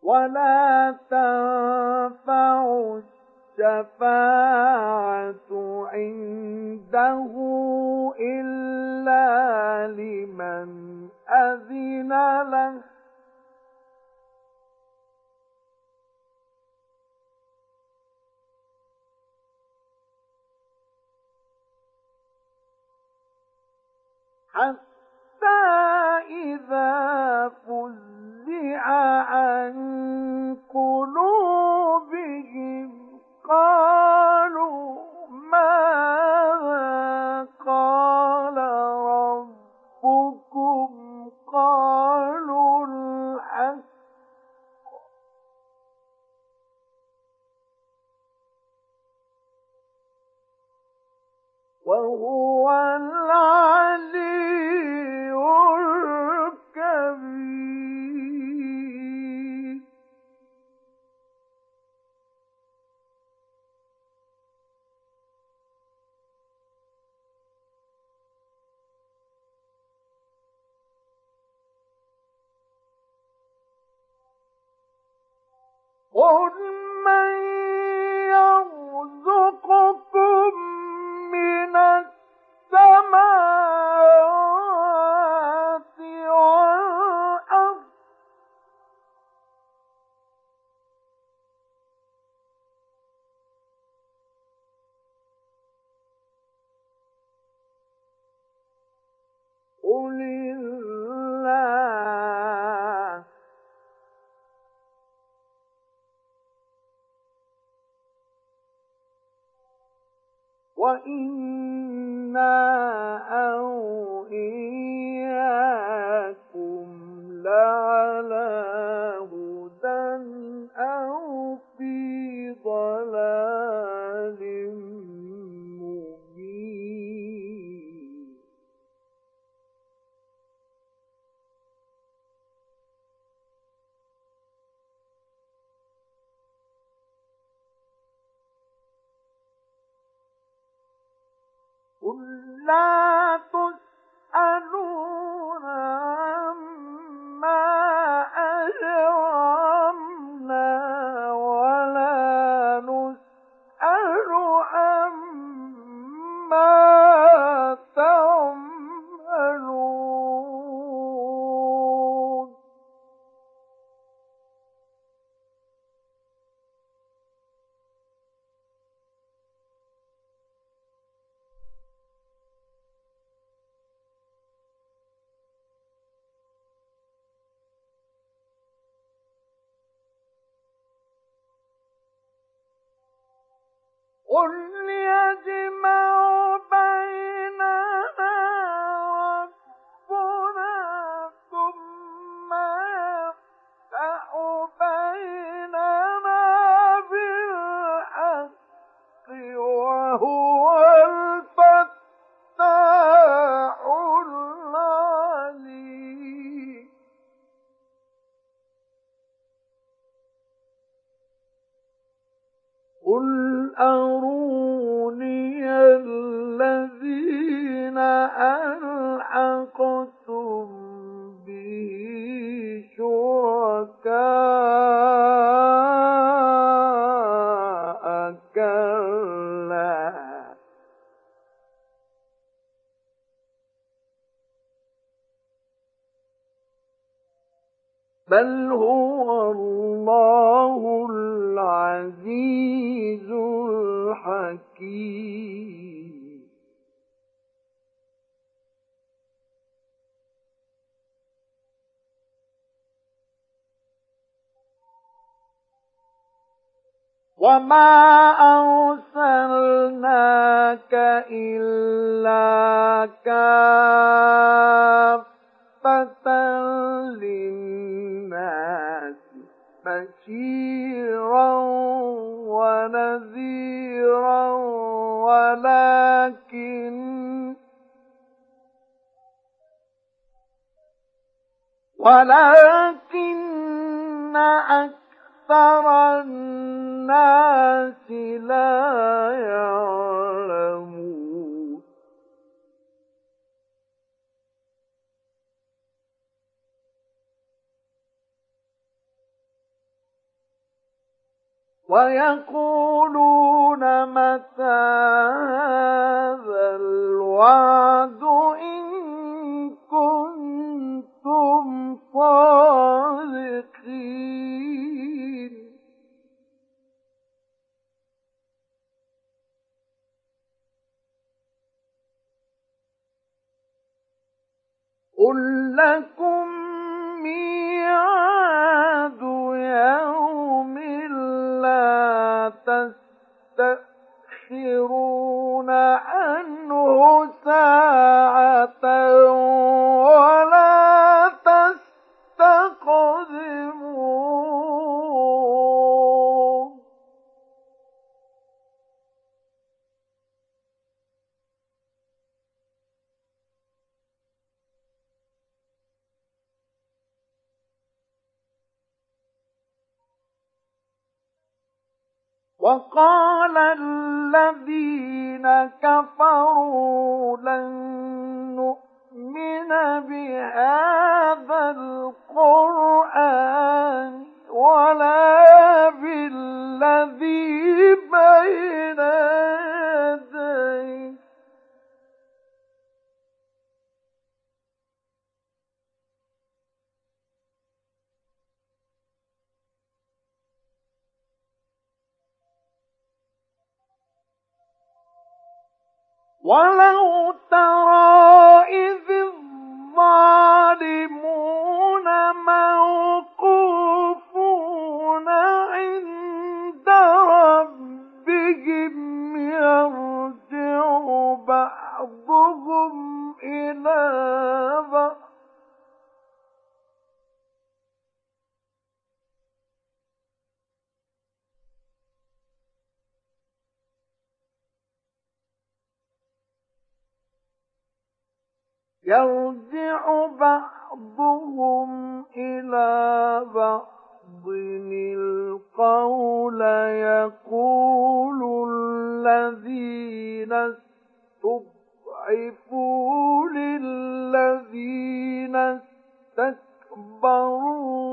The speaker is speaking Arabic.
ولا تنفع الشفاعة عنده إلا لمن أذن له حتى إذا فزع عن قلوبهم قالوا ماذا قال ربكم قالوا الحق وهو العلي الكبير. قل من يرزقكم من السماوات والأرض قل الله وإنا أو إياكم لعلى هدى أو في ضلال مبين. قل لا تسألون عما أجرمنا ولا نسأل عما تعملون. قل يجمع بيننا ربنا ثم يفتح بيننا بالحق وهو الفتاح العليم. قل أروني الذين ألحقتم به شركاء كلا بل هو الله العزيز الحكيم. وما أرسلناك إلا كافة للناس بشيرا ونذيرا ولكن أكثر الناس لا يعلمون. ويقولون متى هذا الوعد إن كنتم صادقين قل لكم ميعاد يوم لا تستأخرون عنه ساعة ولا تستقدمون وقال الذين كفروا لن نؤمن بهذا القرآن ولا بالذي بين يديه ولو ترى إذ الظالمون موقوفون عند ربهم يرجع بعضهم إلى بعض القول يقول الذين استضعفوا للذين استكبروا